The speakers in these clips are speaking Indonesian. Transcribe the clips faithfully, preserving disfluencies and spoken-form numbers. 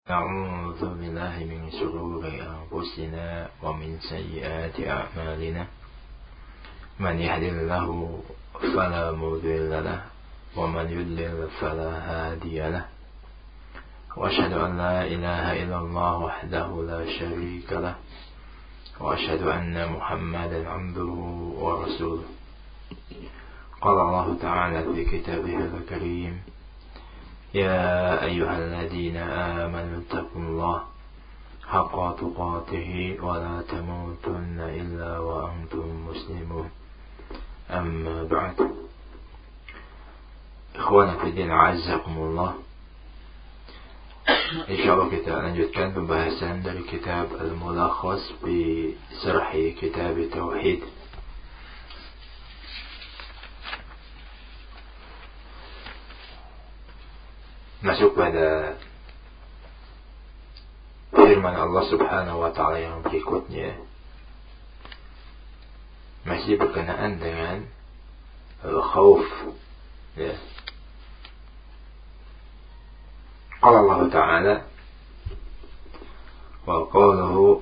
أعوذ بالله من شرور أنفسنا ومن سيئات أعمالنا من يهد الله فلا مضل له ومن يضلل فلا هادي له وأشهد أن لا إله إلا الله وحده لا شريك له وأشهد أن محمدا عبده ورسوله. قال الله تعالى في كتابه الكريم: يا أيها الذين آمنوا اتقوا الله حق تقاته ولا تموتن إلا وأنتم مسلمون. أما بعد. Ikhwan fillah a'azzakumullah. Insyaallah kita lanjutkan pembahasan dari kitab Al-Mulakhas bi Syarh Kitab Tauhid. Masuk pada firman Allah Subhanahu wa taala yang berikutnya, masih berkenaan dengan al-khauf, ya. Qala Allah Ta'ala wa qawluhu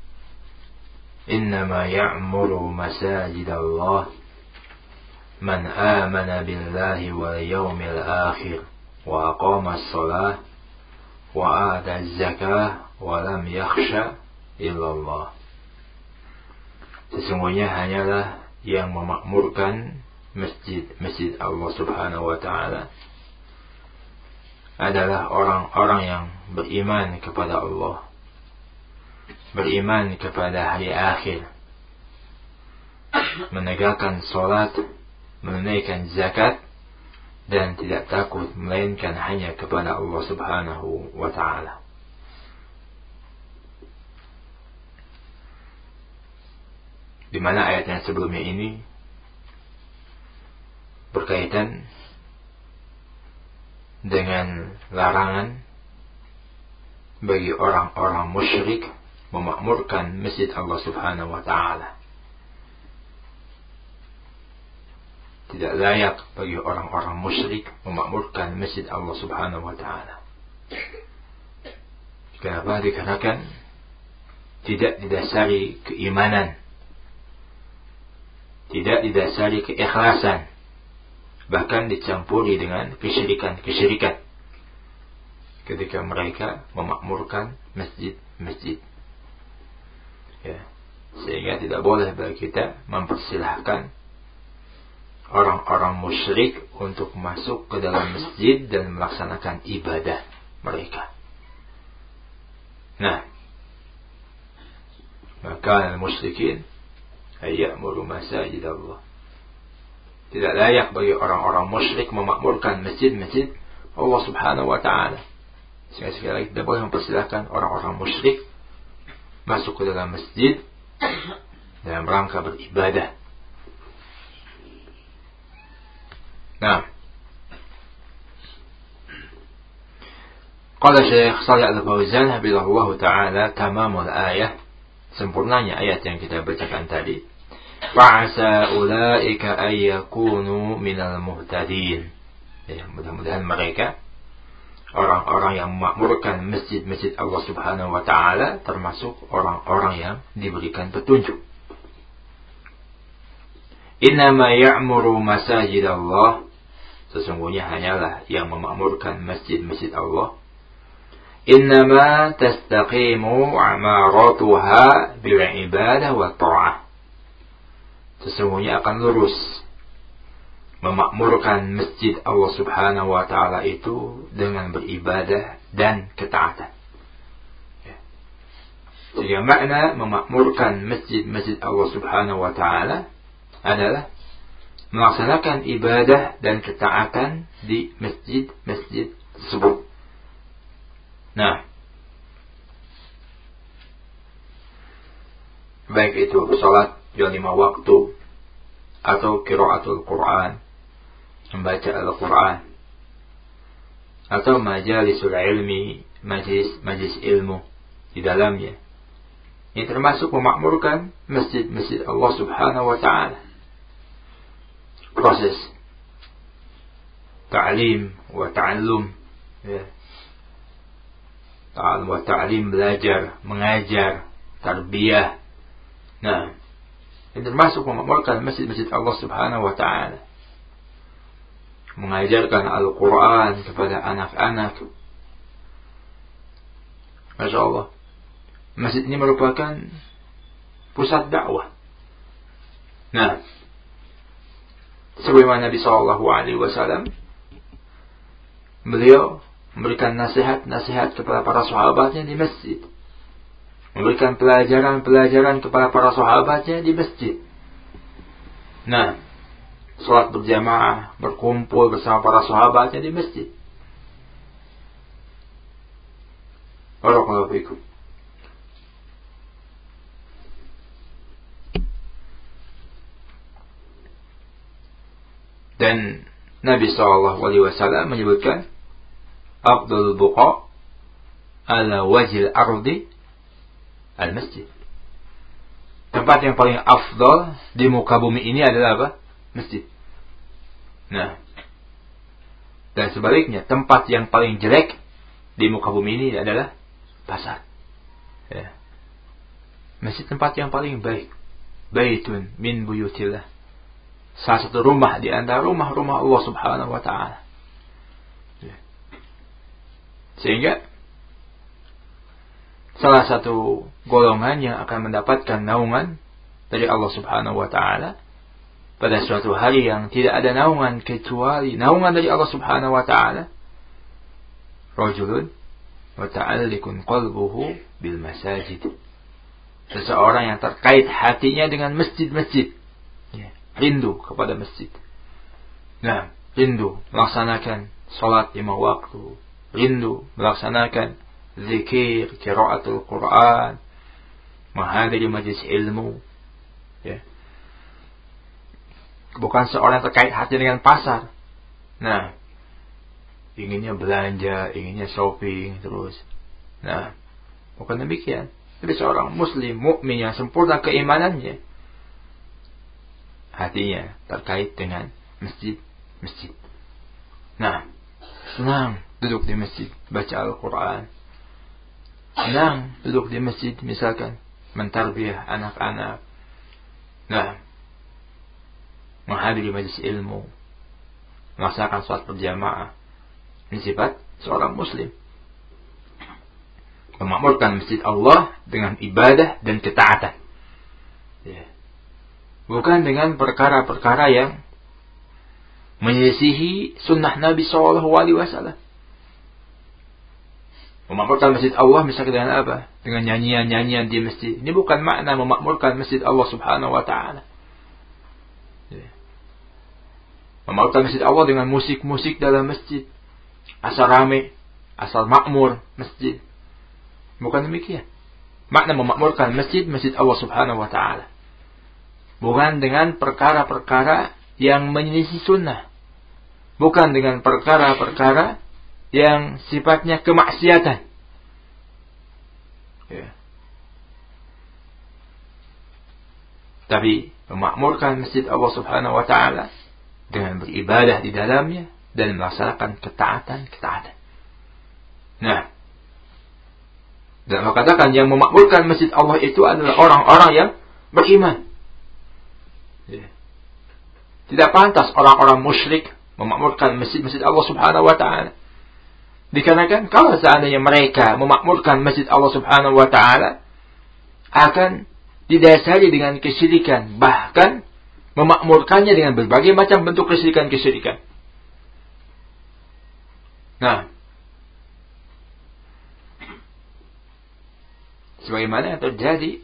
innama ya'muru masajid Allah man amana billahi wal yawmil akhir wa aqama as-salah wa ata az-zakah wa lam yakhsha illallah. Sesungguhnya hanyalah yang memakmurkan masjid-masjid Allah Subhanahu wa taala adalah orang-orang yang beriman kepada Allah, beriman kepada hari akhir, menegakkan salat, menunaikan zakat, dan tidak takut melainkan hanya kepada Allah Subhanahu wa taala. Di mana ayat yang sebelumnya ini berkaitan dengan larangan bagi orang-orang musyrik memakmurkan masjid Allah Subhanahu wa taala. Tidak layak bagi orang-orang musyrik memakmurkan masjid Allah Subhanahu wa taala. Kenapa? Dikarenakan tidak didasari keimanan, tidak didasari keikhlasan, bahkan dicampuri dengan kesyirikan-kesyirikan ketika mereka memakmurkan masjid-masjid, ya. Sehingga tidak boleh bagi kita mempersilahkan orang-orang musyrik untuk masuk ke dalam masjid dan melaksanakan ibadah mereka. Nah, maka al-musyrikin ayyamuru masajid Allah. Tidak layak bagi orang-orang musyrik memakmurkan masjid-masjid Allah Subhanahu wa taala. Sekali lagi tidak boleh mempersilahkan orang-orang musyrik masuk ke dalam masjid dalam rangka beribadah. Nah, qala Syekh Shalih Al-Fauzan hafizahullah taala, tamamul ayah, sempurnanya ayat yang kita bacakan tadi. Fa'asa ulaika ay yakunu minal muhtadin. Ya, mudah-mudahan mereka orang-orang yang memakmurkan masjid-masjid Allah Subhanahu wa taala termasuk orang-orang yang diberikan petunjuk. Innama ya'muru masajid Allah, sesungguhnya hanyalah yang memakmurkan masjid-masjid Allah. Innama tastaqimu amaratuha bil ibadah wa ta'ah. Sesungguhnya akan lurus memakmurkan masjid Allah Subhanahu wa taala itu dengan beribadah dan ketaatan. Ya. Sehingga makna memakmurkan masjid-masjid Allah Subhanahu wa taala adalah melaksanakan ibadah dan ketaatan di masjid-masjid tersebut. Nah, baik itu salat jam lima waktu atau qiraatul Quran, membaca Al-Quran, atau majalisul ilmi, majlis majlis ilmu di dalamnya. Ini termasuk memakmurkan masjid-masjid Allah Subhanahu wa taala. Proses ta'lim wa ta'allum, ya. ta'alim wa ta'lim, belajar, mengajar, tarbiyah. Nah, ini termasuk memakmurkan masjid-masjid Allah Subhanahu wa ta'ala. Mengajarkan Al-Quran kepada anak-anak. Masya Allah. Masjid ini merupakan pusat dakwah. Nah, sebagaimana Nabi Shallallahu Alaihi Wasallam, beliau memberikan nasihat-nasihat kepada para sahabatnya di masjid, memberikan pelajaran-pelajaran kepada para sahabatnya di masjid. Nah, sholat berjamaah, berkumpul bersama para sahabatnya di masjid. Barakallahu fikum. Dan Nabi Shallallahu Alaihi Wasallam menyebutkan afdal buqa ala wajil ardi al masjid. Tempat yang paling afdal di muka bumi ini adalah apa? Masjid. Nah, dan sebaliknya tempat yang paling jelek di muka bumi ini adalah pasar. Ya. Masjid tempat yang paling baik. Baitun min buyutillah. Salah satu rumah di antara rumah-rumah Allah Subhanahu wa ta'ala. Sehingga salah satu golongan yang akan mendapatkan naungan dari Allah Subhanahu wa ta'ala pada suatu hari yang tidak ada naungan kecuali naungan dari Allah Subhanahu wa ta'ala, rajulun muta'alliqun qalbuhu bil masajid. Seseorang yang terkait hatinya dengan masjid-masjid. Rindu kepada masjid. Nah, rindu melaksanakan salat lima waktu, rindu melaksanakan zikir, qiraatul Quran, menghadiri majlis ilmu. Ya. Bukan seorang terkait hati dengan pasar. Nah, inginnya belanja, inginnya shopping terus. Nah, bukan demikian. Jadi seorang muslim mukmin yang sempurna keimanannya, hatinya terkait dengan masjid-masjid. Nah, senang duduk di masjid, baca Al-Quran. Senang duduk di masjid, misalkan mentarbiyah anak-anak. Nah, menghadiri majlis ilmu, melaksanakan sholat berjamaah. Ini sifat seorang muslim. Memakmurkan masjid Allah dengan ibadah dan ketaatan. Ya. Bukan dengan perkara-perkara yang menyelisihi sunnah Nabi Shallallahu Alaihi Wasallam. Memakmurkan masjid Allah misalnya dengan apa? Dengan nyanyian-nyanyian di masjid. Ini bukan makna memakmurkan masjid Allah Subhanahu Wa Taala. Memakmurkan masjid Allah dengan musik-musik dalam masjid, asal rame, asal makmur masjid. Bukan demikian. Makna memakmurkan masjid, masjid Allah Subhanahu Wa Taala. Bukan dengan perkara-perkara yang menyelisih sunnah. Bukan dengan perkara-perkara yang sifatnya kemaksiatan. Ya. Tapi memakmurkan masjid Allah Subhanahu Wa Taala dengan beribadah di dalamnya dan melaksanakan ketaatan-ketaatan. Nah, dan Allah katakan yang memakmurkan masjid Allah itu adalah orang-orang yang beriman. Ya. Tidak pantas orang-orang musyrik memakmurkan masjid-masjid Allah Subhanahu Wa Taala. Dikarenakan kalau seandainya mereka memakmurkan masjid Allah Subhanahu Wa Taala, akan didasari dengan kesyirikan, bahkan memakmurkannya dengan berbagai macam bentuk kesyirikan-kesyirikan. Nah, sebagaimana yang terjadi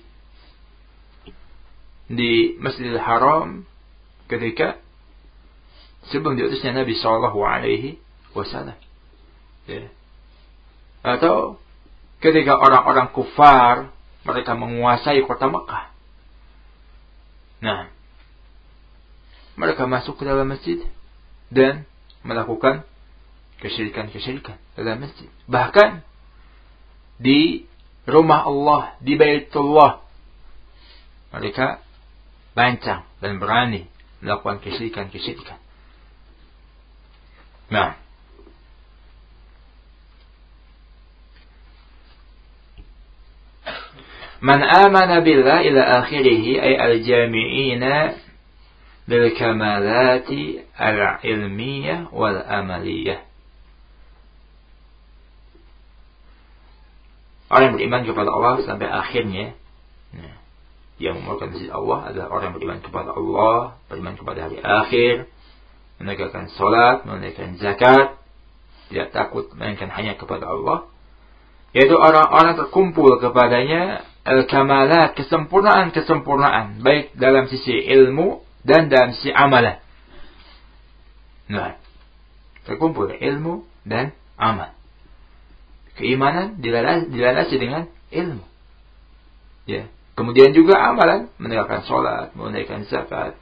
di Masjidil Haram ketika sebelum diutusnya Nabi Shallallahu Alaihi Wasallam, ya. Atau ketika orang-orang kufar mereka menguasai kota Mekah. Nah, mereka masuk ke dalam masjid dan melakukan kesyirikan-kesyirikan dalam masjid. Bahkan di rumah Allah, di Baitullah, mereka lancang dan berani melakukan kesyirikan-kesyirikan. Nah, Man amana billah ila akhirih ay al-jami'ina lil kamalati al-ilmiyah wal amaliyah. Orang yang beriman kepada Allah sampai akhirnya, nah, yang memegang masjid Allah adalah orang yang beriman kepada Allah, beriman kepada hari akhir, menegakkan salat, menunaikan zakat, tidak takut melainkan hanya kepada Allah. Yaitu orang-orang terkumpul kepadanya al-kamalat, kesempurnaan-kesempurnaan, baik dalam sisi ilmu dan dalam sisi amalan. Nah, terkumpul ilmu dan amal. Keimanan dilandasi dengan ilmu. Ya. Kemudian juga amalan, menegakkan salat, menunaikan zakat.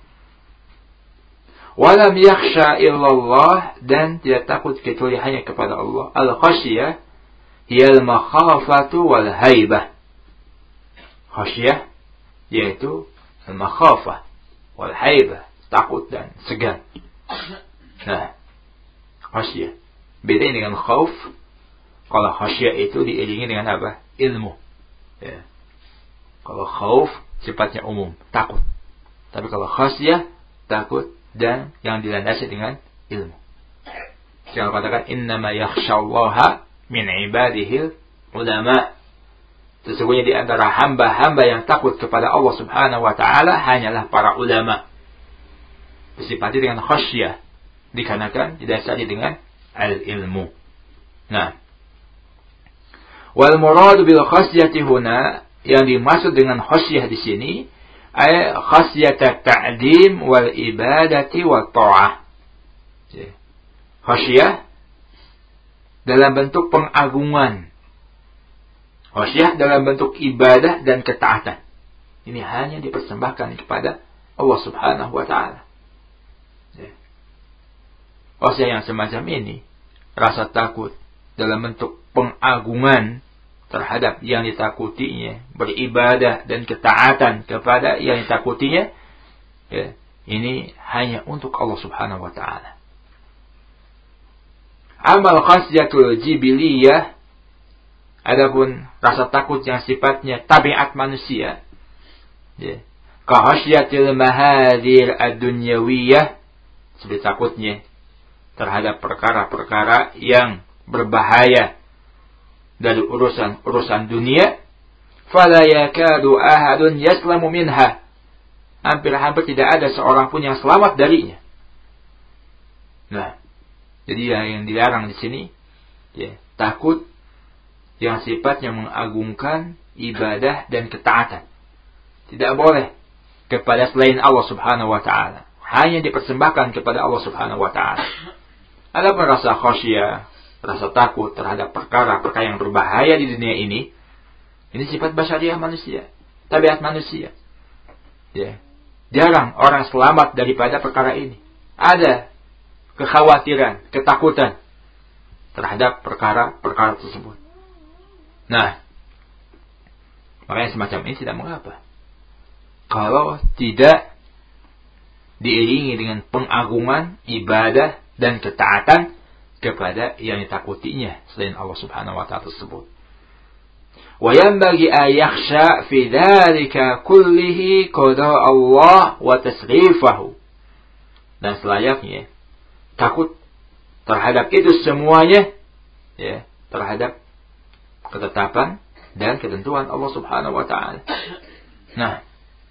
Walam yakhsha illallah, dan tidak takut kecuali hanya kepada Allah. Al-khasyah hiyal makhafatu wal haibah. Khasyah yaitu al-makhafah wal haibah, takut dan segan. Nah, khasyah beda dengan khauf. Kalau khasyah itu diiringi dengan apa? Ilmu. Ya. Kalau khauf sifatnya umum, takut. Tapi kalau khasyah, takut dan yang dilandasi dengan ilmu. Jangan katakan innama yakhshallaha min ibadihil ulama. Sesungguhnya di antara hamba-hamba yang takut kepada Allah Subhanahu wa taala hanyalah para ulama. Disifati dengan khasyah dikarenakan didasari dengan al-ilmu. Nah, wal murad bil khasyati huna, yang dimaksud dengan khasyah di sini ay khasyat at-ta'dim wal ibadati wat ta'ah. Khasyah dalam bentuk pengagungan. Khasyah dalam bentuk ibadah dan ketaatan. Ini hanya dipersembahkan kepada Allah Subhanahu wa taala. Khasyah yang semacam ini, rasa takut dalam bentuk pengagungan terhadap yang ditakutinya, beribadah dan ketaatan kepada yang ditakutinya, ya, ini hanya untuk Allah Subhanahu wa taala. Amal khasyatul jibiliyah, adapun rasa takut yang sifatnya tabiat manusia, ya, ka khasyatil mahadir ad-dunyawiyah, seperti takutnya terhadap perkara-perkara yang berbahaya dari urusan-urusan dunia, fala yakadu ahadun yaslamu minha, hampir-hampir tidak ada seorang pun yang selamat darinya. Nah, jadi yang dilarang di sini, ya, takut yang sifatnya mengagungkan ibadah dan ketaatan. Tidak boleh kepada selain Allah Subhanahu wa taala, hanya dipersembahkan kepada Allah Subhanahu wa taala. Adapun rasa khasyah, rasa takut terhadap perkara-perkara yang berbahaya di dunia ini, ini sifat basyariah manusia, tabiat manusia. Ya. Jarang orang selamat daripada perkara ini. Ada kekhawatiran, ketakutan terhadap perkara-perkara tersebut. Nah, makanya semacam ini tidak mengapa kalau tidak diiringi dengan pengagungan, ibadah dan ketaatan kepada yang ditakutinya selain Allah Subhanahu wa taala tersebut. Wa yanbaghi an yakhsha fi dzalika kullihi qada Allah wa tasrifahu. Dan selayaknya takut terhadap itu semuanya, ya, terhadap ketetapan dan ketentuan Allah Subhanahu wa taala. Nah,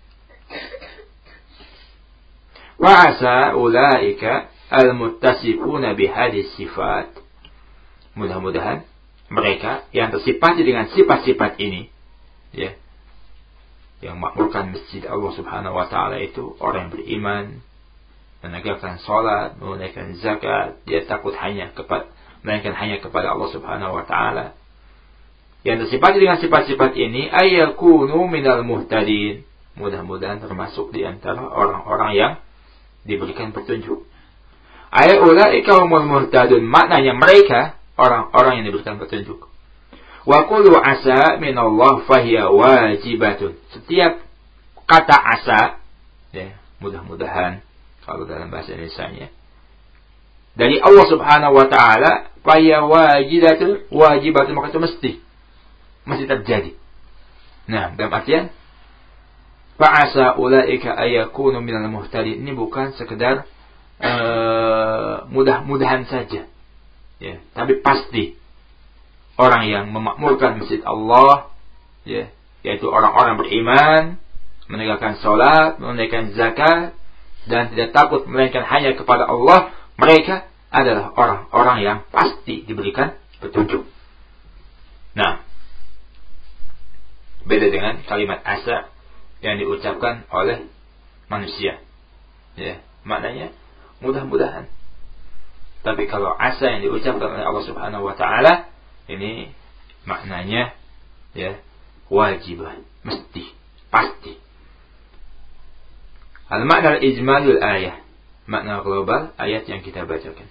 wa asa ulaika al-muttasifuna bihadis sifat. Mudah-mudahan mereka yang tersifati dengan sifat-sifat ini, ya, yang makmurkan masjid Allah Subhanahu wa taala itu orang yang beriman, menegakkan salat, menunaikan zakat, dia takut hanya kepada melainkan hanya kepada Allah Subhanahu wa taala. Yang tersifati dengan sifat-sifat ini ayyakunu minal muhtadin. Mudah-mudahan termasuk di antara orang-orang yang diberikan petunjuk. Ayat ulaika humul muhtadun, maknanya mereka orang-orang yang diberikan petunjuk. Wa kullu asa minallah fahiya wajibatun. Setiap kata asa, ya, mudah-mudahan kalau dalam bahasa Indonesianya, dari Allah Subhanahu wa taala, fahiya wajibatun, wajibatun, maka itu mesti mesti terjadi. Nah, dalam artian fa'asa ulaika ayakunu minal muhtadin, ini bukan sekedar uh, mudah-mudahan saja. Ya, tapi pasti orang yang memakmurkan masjid Allah, ya, yaitu orang-orang beriman, menegakkan salat, menunaikan zakat, dan tidak takut melainkan hanya kepada Allah, mereka adalah orang-orang yang pasti diberikan petunjuk. Nah, beda dengan kalimat asa yang diucapkan oleh manusia. Ya, maknanya mudah-mudahan. Tapi kalau asa yang diucapkan oleh Allah Subhanahu wa taala, ini maknanya ya wajib, mesti, pasti. Al-makna al-ijmalul ayah, makna global ayat yang kita bacakan.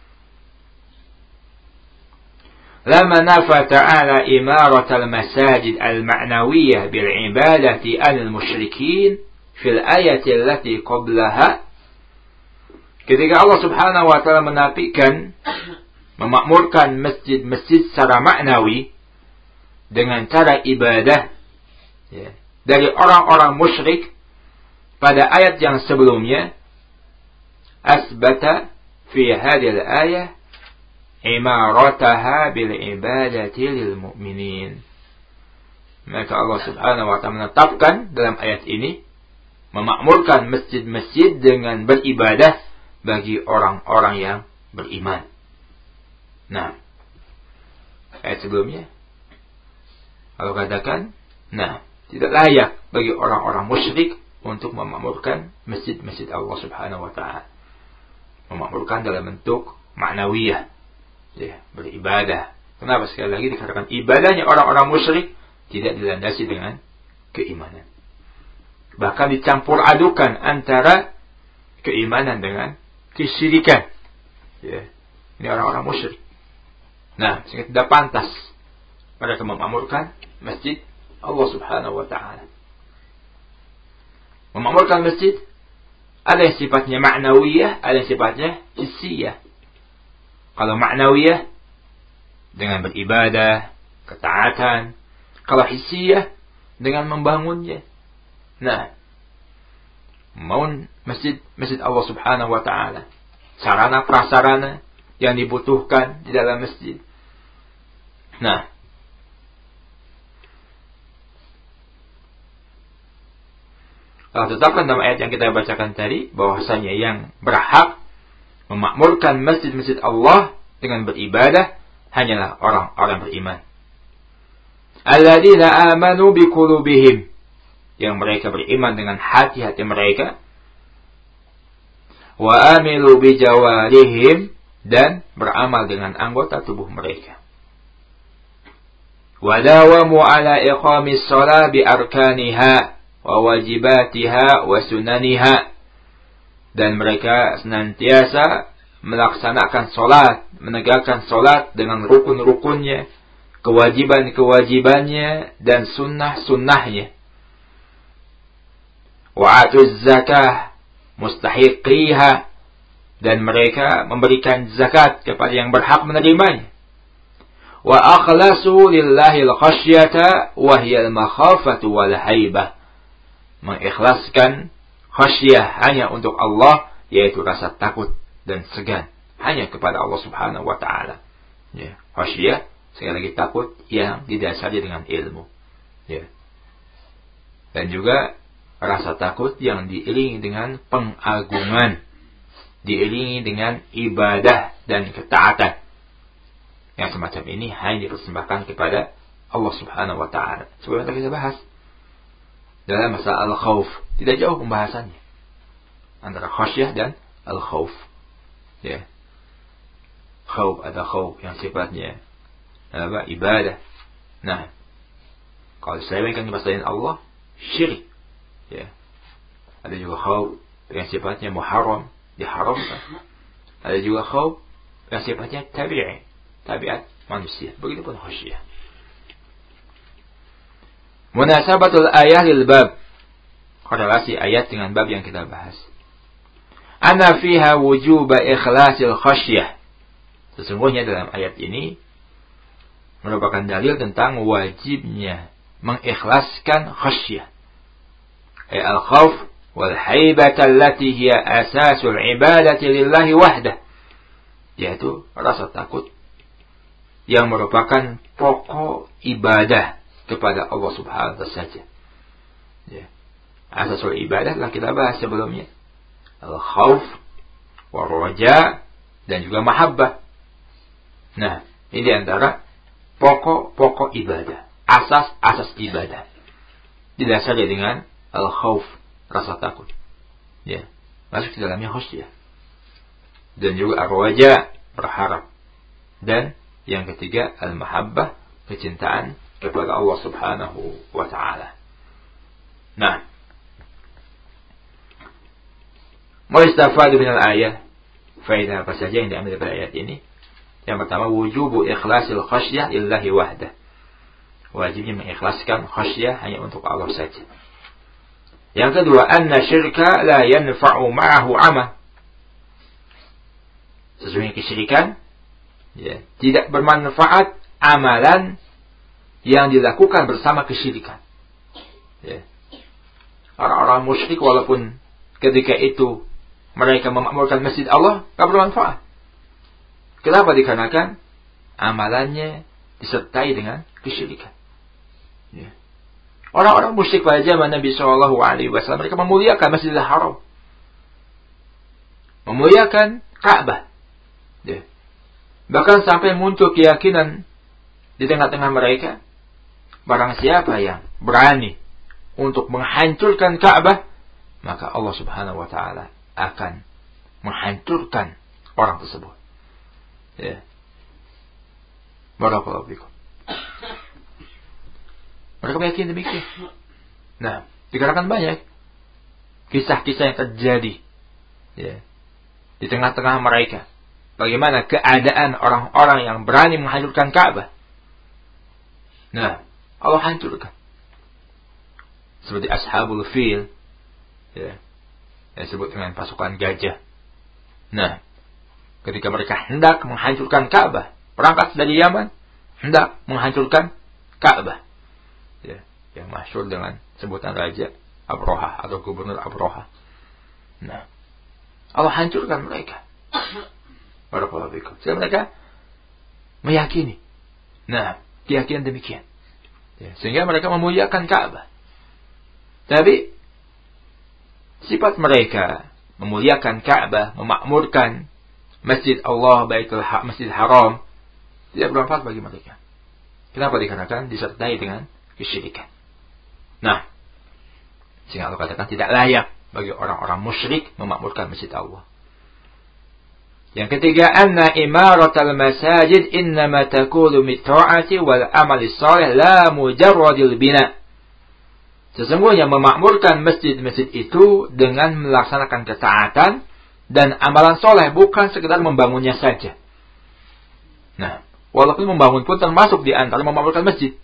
Lama nafa ta'ala imarat al-masajid al-ma'nawiyah bil-ibadati al-musyrikin fil ayati allati qablaha. Ketika Allah Subhanahu wa ta'ala menafikan, memakmurkan masjid-masjid secara maknawi dengan cara ibadah ya, dari orang-orang musyrik pada ayat yang sebelumnya, asbata fi hadhihi al-ayah imarataha bil ibadati lil mu'minin. Maka Allah Subhanahu wa ta'ala menetapkan dalam ayat ini memakmurkan masjid-masjid dengan beribadah bagi orang-orang yang beriman. Nah, ayat sebelumnya Allah katakan, nah, tidak layak bagi orang-orang musyrik untuk memakmurkan masjid-masjid Allah Subhanahu wa ta'ala. Memakmurkan dalam bentuk maknawiyah, ya, beribadah. Kenapa sekali lagi dikatakan ibadahnya orang-orang musyrik tidak dilandasi dengan keimanan. Bahkan dicampur adukan antara keimanan dengan kesyirikan. Ya, ini orang-orang musyrik. Nah, sehingga tidak pantas mereka memakmurkan masjid Allah Subhanahu wa ta'ala. Memakmurkan masjid ada yang sifatnya ma'nawiyah, ada yang sifatnya hissiyah. Kalau ma'nawiyah dengan beribadah, ketaatan. Kalau hissiyah dengan membangunnya. Nah, membangun masjid masjid Allah Subhanahu wa ta'ala, sarana prasarana yang dibutuhkan di dalam masjid. Nah, Allah tetapkan dalam ayat yang kita bacakan tadi bahwasanya yang berhak memakmurkan masjid-masjid Allah dengan beribadah hanyalah orang-orang beriman. Alladzina amanu biqulubihim, yang mereka beriman dengan hati-hati mereka, wa amilu bijawarihim, dan beramal dengan anggota tubuh mereka. Wa dawamu ala iqamis shalah bi arkaniha wa wajibatiha wa sunaniha, dan mereka senantiasa melaksanakan salat, menegakkan salat dengan rukun-rukunnya, kewajiban-kewajibannya, dan sunnah-sunnahnya. Wa atuz zakah mustahiqiha, dan mereka memberikan zakat kepada yang berhak menerimanya. Wa akhlasu lillahi al-khasyata wa hiya al-makhafatu wal haibah, mengikhlaskan khasyah hanya untuk Allah, yaitu rasa takut dan segan hanya kepada Allah Subhanahu wa ta'ala. Ya, khasyah sekali lagi takut yang didasari dengan ilmu. Ya. Dan juga rasa takut yang diiringi dengan pengagungan, diiringi dengan ibadah dan ketaatan. Yang semacam ini hanya dipersembahkan kepada Allah Subhanahu wa ta'ala. Seperti yang kita bahas dalam masalah al-khawf, tidak jauh pembahasannya antara khasyah dan al-khawf. Ya. Khawf, ada khawf yang sifatnya apa? Ibadah. Nah, kalau diselewengkan kepada selain Allah, syirik. Ya. Ada juga khawf yang sifatnya muharram, diharamkan. Ada juga khawf yang sifatnya tabi'i, tabiat manusia. Begitupun khasyah. Munasabatul ayat lil bab, korelasi ayat dengan bab yang kita bahas. Anna fiha wujuba ikhlasil khasyah. Sesungguhnya dalam ayat ini merupakan dalil tentang wajibnya mengikhlaskan khasyah. Ay al-khawf wal haibata allati hiya asasul ibadati lillahi wahdah. Yaitu rasa takut yang merupakan pokok ibadah kepada Allah Subhanahu wa ta'ala saja. Ya. Asasul ibadah telah kita bahas sebelumnya. Al-khawf wal raja dan juga mahabbah. Nah, ini antara pokok-pokok ibadah, asas-asas ibadah. Didasari dengan al-khawf, rasa takut. Ya, masuk di dalamnya khasyah. Dan juga ar-raja, berharap. Dan yang ketiga al-mahabbah, kecintaan kepada Allah Subhanahu wa ta'ala. Nah, mustafadu minal ayat, faedah apa saja yang diambil dari ayat ini? Yang pertama, wujubu ikhlasil khasyah lillahi wahdah. Wajibnya mengikhlaskan khasyah hanya untuk Allah saja. Yang kedua, anna syirka la yanfa'u ma'ahu amal. Sesungguhnya kesyirikan ya, tidak bermanfaat amalan yang dilakukan bersama kesyirikan. Ya. Orang-orang musyrik walaupun ketika itu mereka memakmurkan masjid Allah, tak bermanfaat. Kenapa? Dikarenakan amalannya disertai dengan kesyirikan. Ya. Orang-orang musyrik pada zaman Nabi shallallahu alaihi wasallam, mereka memuliakan Masjidil Haram, memuliakan Ka'bah. Ya. Bahkan sampai muncul keyakinan di tengah-tengah mereka, barang siapa yang berani untuk menghancurkan Ka'bah, maka Allah Subhanahu wa ta'ala akan menghancurkan orang tersebut. Ya. Barakallahu fikum. Mereka meyakini demikian. Nah, dikarenakan banyak kisah-kisah yang terjadi ya, di tengah-tengah mereka. Bagaimana keadaan orang-orang yang berani menghancurkan Ka'bah. Nah, Allah hancurkan. Seperti Ashabul Fil ya, yang disebut dengan pasukan gajah. Nah, ketika mereka hendak menghancurkan Ka'bah, berangkat dari Yaman, hendak menghancurkan Ka'bah. Ya, yang masyhur dengan sebutan Raja Abraha atau Gubernur Abraha. Nah, Allah hancurkan mereka. Barakallahu fikum. Sehingga mereka meyakini. Nah, keyakinan demikian. Ya, sehingga mereka memuliakan Ka'bah. Tapi sifat mereka memuliakan Ka'bah, memakmurkan Masjid Allah, Baitul Ha- Masjid Haram, tidak bermanfaat bagi mereka. Kenapa? Dikarenakan disertai dengan kesyirikan. Nah, sehingga Allah katakan tidak layak bagi orang-orang musyrik memakmurkan Masjid Allah. Yang ketiga, anna imaratal masajid innama takunu mit-ta'ati wal amali shalih la mujarradil bina. Sesungguhnya memakmurkan masjid-masjid itu dengan melaksanakan ketaatan dan amalan soleh, bukan sekedar membangunnya saja. Nah, walaupun membangun pun termasuk di antara memakmurkan masjid.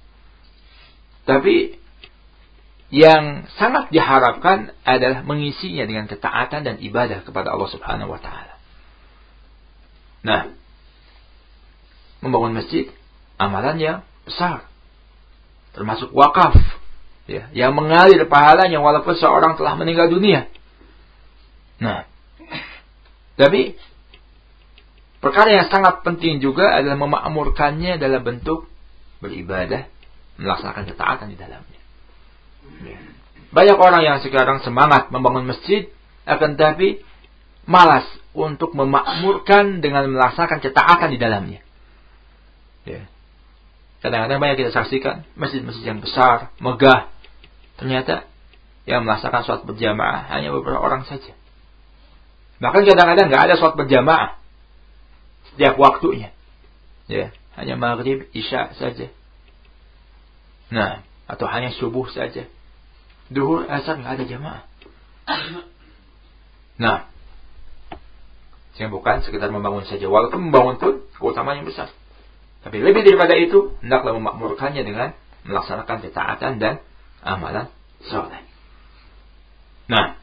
Tapi yang sangat diharapkan adalah mengisinya dengan ketaatan dan ibadah kepada Allah Subhanahu wa ta'ala. Nah, membangun masjid amalannya besar, termasuk wakaf ya, yang mengalir pahalanya walaupun seorang telah meninggal dunia. Nah, tapi perkara yang sangat penting juga adalah memakmurkannya dalam bentuk beribadah, melaksanakan ketaatan di dalamnya. Ya. Banyak orang yang sekarang semangat membangun masjid, akan tapi malas untuk memakmurkan dengan melaksanakan ketaatan di dalamnya. Ya. Kadang-kadang banyak kita saksikan masjid-masjid yang besar, megah, ternyata yang melaksanakan sholat berjamaah hanya beberapa orang saja. Bahkan kadang-kadang nggak ada sholat berjamaah setiap waktunya, ya, hanya maghrib, isya saja. Nah, atau hanya subuh saja, duhur, asar nggak ada jamaah. Nah, sehingga bukan sekedar membangun saja, walaupun membangun pun keutamaan yang besar. Tapi lebih daripada itu, hendaklah memakmurkannya dengan melaksanakan ketaatan dan amalan saleh. Nah,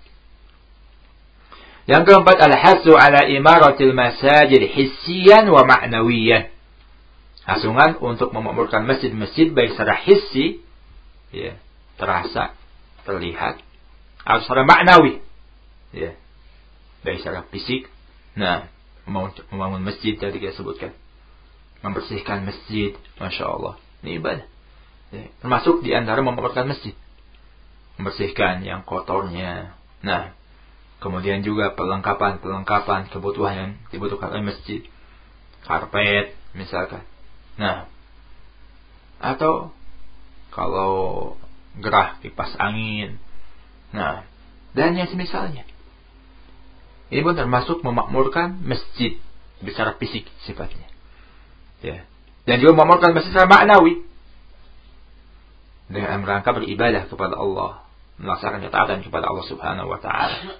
yang keempat, al-hasu ala imaratil masajid hissiyan wa ma'nawiyan. Hasungan untuk memakmurkan masjid-masjid baik secara hissi, ya, terasa, terlihat, atau secara maknawi, ya, baik secara fisik. Nah, membangun masjid tadi kita sebutkan, membersihkan masjid, masya Allah, ini ibadah. Ya, termasuk di antara membersihkan masjid, membersihkan yang kotornya. Nah, kemudian juga perlengkapan-perlengkapan kebutuhan yang dibutuhkan oleh masjid, karpet misalkan. Nah, atau kalau gerah kipas angin, nah, dan yang semisalnya. Ini pun termasuk memakmurkan masjid secara fisik sifatnya, ya. Dan juga memakmurkan masjid secara maknawi dengan rangka beribadah kepada Allah, melaksanakan ketaatan kepada Allah Subhanahu wa taala.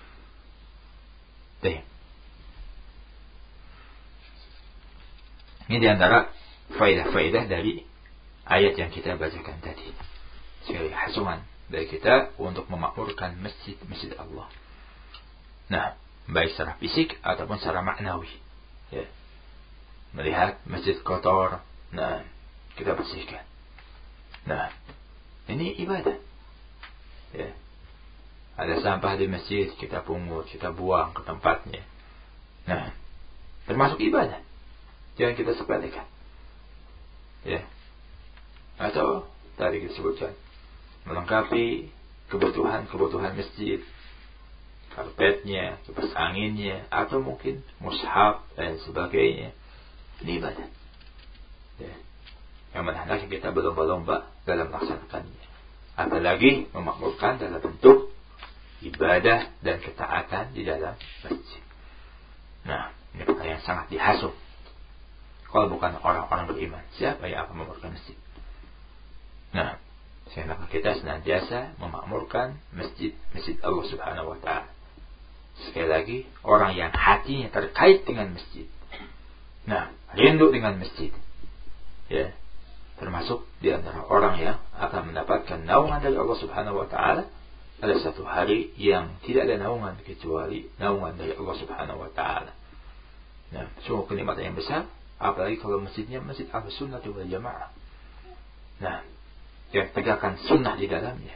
Ini diantara faedah-faedah dari ayat yang kita bacakan tadi. Sekali hasuhan dari kita untuk memakmurkan masjid-masjid Allah. Nah, baik secara fisik ataupun secara maknawi. Ya. Melihat masjid kotor, nah, kita bersihkan. Nah, ini ibadah. Ya. Ada sampah di masjid, kita pungut, kita buang ke tempatnya. Nah, termasuk ibadah. Jangan kita sepelekan. Ya. Atau tadi kita sebutkan, melengkapi kebutuhan-kebutuhan masjid, karpetnya, kipas anginnya, atau mungkin mushaf dan sebagainya. Ini ibadah. Ya. Yang mana kita berlomba-lomba dalam melaksanakannya. Apalagi memakmurkan dalam bentuk ibadah dan ketaatan di dalam masjid. Nah, ini perkara yang sangat dihasut. Kalau bukan orang-orang beriman, siapa yang akan memakmurkan masjid? Nah, sehingga kita senantiasa memakmurkan masjid-masjid Allah Subhanahu wa taala. Sekali lagi, orang yang hatinya terkait dengan masjid. Nah, rindu dengan masjid. Ya, termasuk di antara orang yang akan mendapatkan naungan dari Allah Subhanahu wa taala. Ada satu hari yang tidak ada naungan kecuali naungan dari Allah Subhanahu wa taala. Nah, sungguh kenikmatan yang besar, apalagi kalau masjidnya masjid Ahlussunnah wal Jamaah. Nah, yang tegakkan sunnah di dalamnya.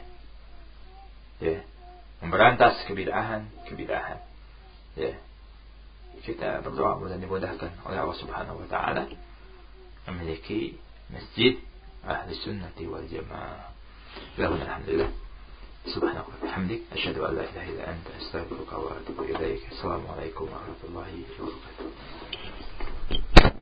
Ya, memberantas kebid'ahan, kebid'ahan. Ya. Kita berdoa mudah dimudahkan oleh Allah Subhanahu wa taala memiliki masjid Ahlussunnah wal Jamaah. Alhamdulillah. Subhanaka wa bihamdik asyhadu an la ilaha illa anta astaghfiruka wa atubu ilaik. Assalamualaikum warahmatullahi wabarakatuh.